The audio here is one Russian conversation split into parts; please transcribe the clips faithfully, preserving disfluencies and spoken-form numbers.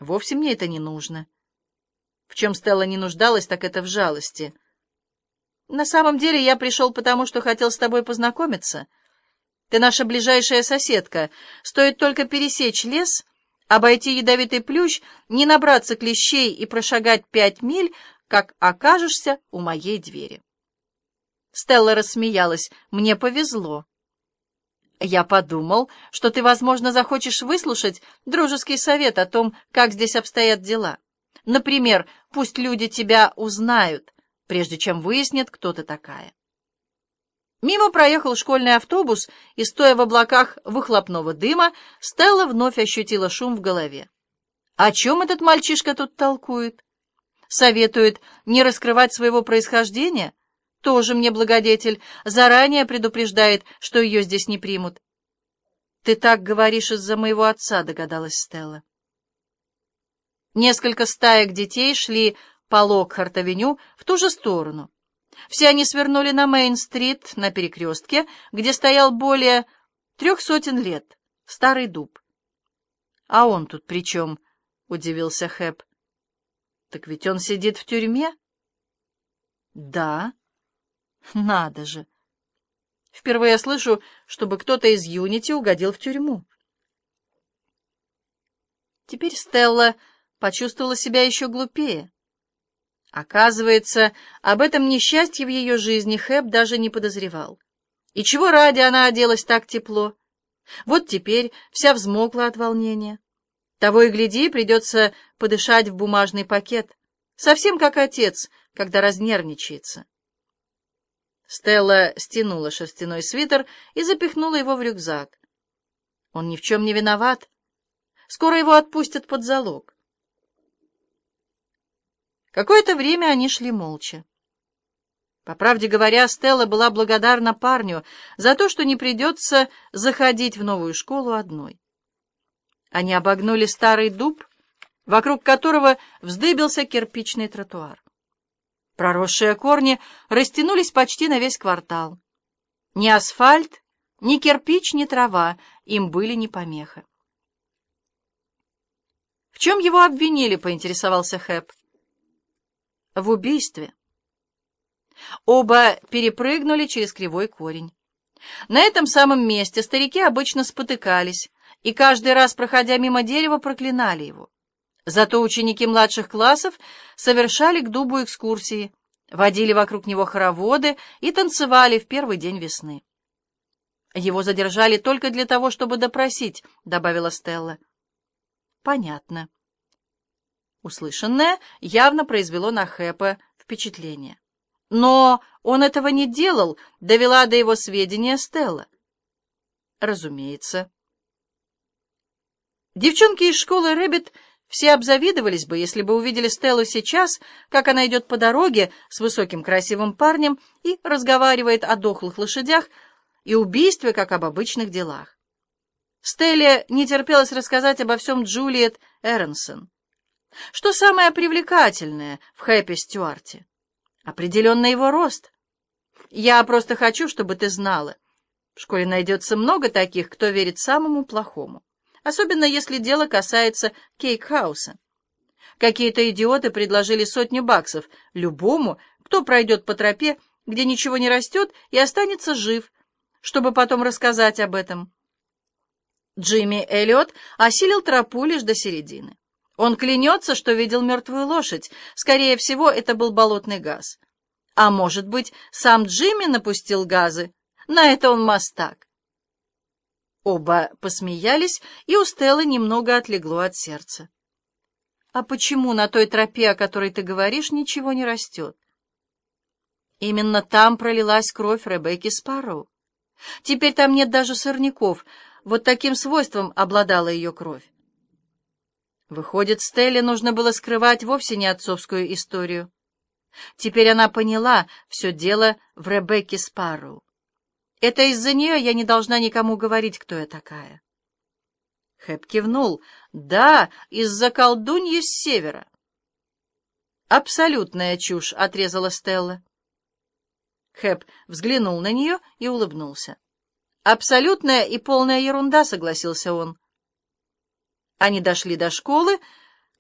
Вовсе мне это не нужно. В чем Стелла не нуждалась, так это в жалости. На самом деле я пришел потому, что хотел с тобой познакомиться. Ты наша ближайшая соседка. Стоит только пересечь лес, обойти ядовитый плющ, не набраться клещей и прошагать пять миль, как окажешься у моей двери. Стелла рассмеялась. Мне повезло. Я подумал, что ты, возможно, захочешь выслушать дружеский совет о том, как здесь обстоят дела. Например, пусть люди тебя узнают, прежде чем выяснят, кто ты такая. Мимо проехал школьный автобус, и, стоя в облаках выхлопного дыма, Стелла вновь ощутила шум в голове. О чем этот мальчишка тут толкует? Советует не раскрывать своего происхождения? Тоже мне благодетель. Заранее предупреждает, что ее здесь не примут. «Ты так говоришь из-за моего отца», — догадалась Стелла. Несколько стаек детей шли по Локхарт-авеню в ту же сторону. Все они свернули на Мейн-стрит, на перекрестке, где стоял более трех сотен лет старый дуб. «А он тут при чем?» — удивился Хэп. «Так ведь он сидит в тюрьме?» «Да. Надо же. Впервые слышу, чтобы кто-то из Юнити угодил в тюрьму». Теперь Стелла почувствовала себя еще глупее. Оказывается, об этом несчастье в ее жизни Хэп даже не подозревал. И чего ради она оделась так тепло? Вот теперь вся взмокла от волнения. Того и гляди, придется подышать в бумажный пакет, совсем как отец, когда разнервничается. Стелла стянула шерстяной свитер и запихнула его в рюкзак. Он ни в чем не виноват. Скоро его отпустят под залог. Какое-то время они шли молча. По правде говоря, Стелла была благодарна парню за то, что не придется заходить в новую школу одной. Они обогнули старый дуб, вокруг которого вздыбился кирпичный тротуар. Проросшие корни растянулись почти на весь квартал. Ни асфальт, ни кирпич, ни трава им были не помеха. «В чем его обвинили?» — поинтересовался Хэп. «В убийстве». Оба перепрыгнули через кривой корень. На этом самом месте старики обычно спотыкались, и каждый раз, проходя мимо дерева, проклинали его. Зато ученики младших классов совершали к дубу экскурсии, водили вокруг него хороводы и танцевали в первый день весны. «Его задержали только для того, чтобы допросить», — добавила Стелла. «Понятно». Услышанное явно произвело на Хэпа впечатление. «Но он этого не делал», — довела до его сведения Стелла. «Разумеется». Девчонки из школы Рэббит все обзавидовались бы, если бы увидели Стеллу сейчас, как она идет по дороге с высоким красивым парнем и разговаривает о дохлых лошадях и убийстве, как об обычных делах. Стелле не терпелось рассказать обо всем Джулиет Эрнсон. Что самое привлекательное в Хэпе Стюарте? Определенно его рост. Я просто хочу, чтобы ты знала. В школе найдется много таких, кто верит самому плохому. Особенно если дело касается Кейкхауса. Какие-то идиоты предложили сотню баксов любому, кто пройдет по тропе, где ничего не растет, и останется жив, чтобы потом рассказать об этом. Джимми Эллиот осилил тропу лишь до середины. Он клянется, что видел мертвую лошадь. Скорее всего, это был болотный газ. А может быть, сам Джимми напустил газы? На это он мастак. Оба посмеялись, и у Стеллы немного отлегло от сердца. «А почему на той тропе, о которой ты говоришь, ничего не растет?» «Именно там пролилась кровь Ребекки Спарроу. Теперь там нет даже сорняков. Вот таким свойством обладала ее кровь». Выходит, Стелле нужно было скрывать вовсе не отцовскую историю. Теперь она поняла, все дело в Ребекке Спарроу. Это из-за нее я не должна никому говорить, кто я такая. Хэп кивнул. Да, из-за колдуньи с севера. Абсолютная чушь, отрезала Стелла. Хэп взглянул на нее и улыбнулся. Абсолютная и полная ерунда, согласился он. Они дошли до школы,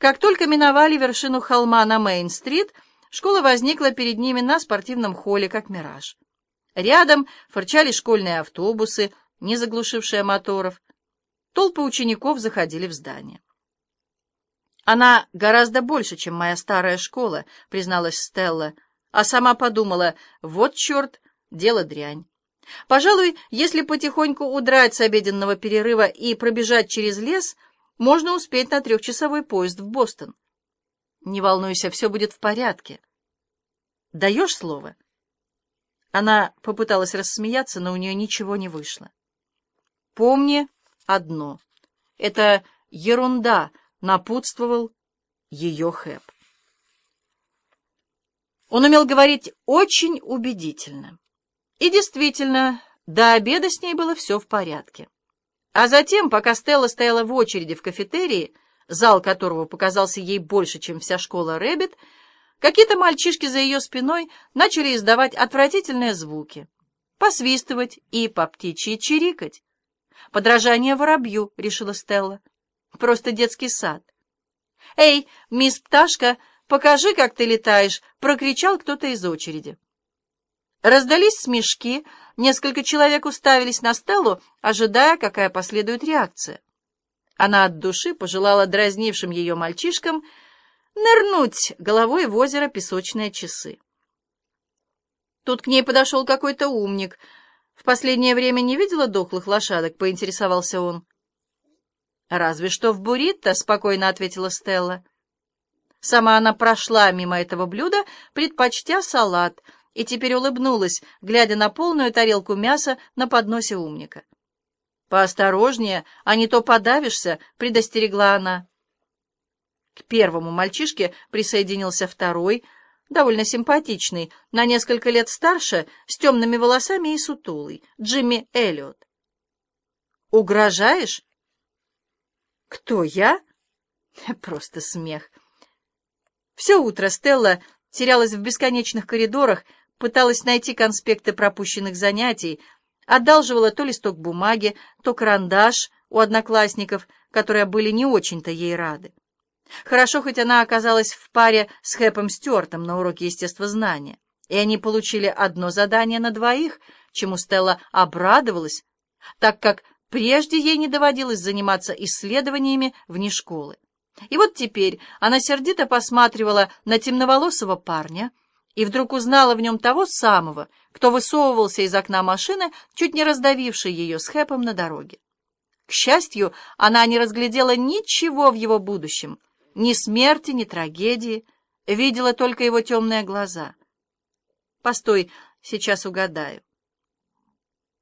Как только миновали вершину холма на Мейн-стрит, школа возникла перед ними на спортивном холле, как мираж. Рядом фырчали школьные автобусы, не заглушившие моторов. Толпы учеников заходили в здание. «Она гораздо больше, чем моя старая школа», — призналась Стелла, а сама подумала: вот черт, дело дрянь. Пожалуй, если потихоньку удрать с обеденного перерыва и пробежать через лес, можно успеть на трехчасовой поезд в Бостон. Не волнуйся, все будет в порядке. Даешь слово? Она попыталась рассмеяться, но у нее ничего не вышло. Помни одно. Это ерунда, напутствовал ее Хэп. Он умел говорить очень убедительно. И действительно, до обеда с ней было все в порядке. А затем, пока Стелла стояла в очереди в кафетерии, зал которого показался ей больше, чем вся школа Рэббит, какие-то мальчишки за ее спиной начали издавать отвратительные звуки, посвистывать и по птичьи чирикать. «Подражание воробью», — решила Стелла. «Просто детский сад». «Эй, мисс Пташка, покажи, как ты летаешь», — прокричал кто-то из очереди. Раздались смешки, несколько человек уставились на Стеллу, ожидая, какая последует реакция. Она от души пожелала дразнившим ее мальчишкам нырнуть головой в озеро песочные часы. Тут к ней подошел какой-то умник. «В последнее время не видела дохлых лошадок?» — поинтересовался он. «Разве что в буррито», — спокойно ответила Стелла. Сама она прошла мимо этого блюда, предпочтя салат, и теперь улыбнулась, глядя на полную тарелку мяса на подносе умника. «Поосторожнее, а не то подавишься», — предостерегла она. К первому мальчишке присоединился второй, довольно симпатичный, на несколько лет старше, с темными волосами и сутулый, Джимми Эллиот. «Угрожаешь?» «Кто, я?» Просто смех. Все утро Стелла терялась в бесконечных коридорах, пыталась найти конспекты пропущенных занятий, одалживала то листок бумаги, то карандаш у одноклассников, которые были не очень-то ей рады. Хорошо, хоть она оказалась в паре с Хэпом Стюартом на уроке естествознания, и они получили одно задание на двоих, чему Стелла обрадовалась, так как прежде ей не доводилось заниматься исследованиями вне школы. И вот теперь она сердито посматривала на темноволосого парня и вдруг узнала в нем того самого, кто высовывался из окна машины, чуть не раздавивший ее с Хэпом на дороге. К счастью, она не разглядела ничего в его будущем, ни смерти, ни трагедии, видела только его темные глаза. «Постой, сейчас угадаю.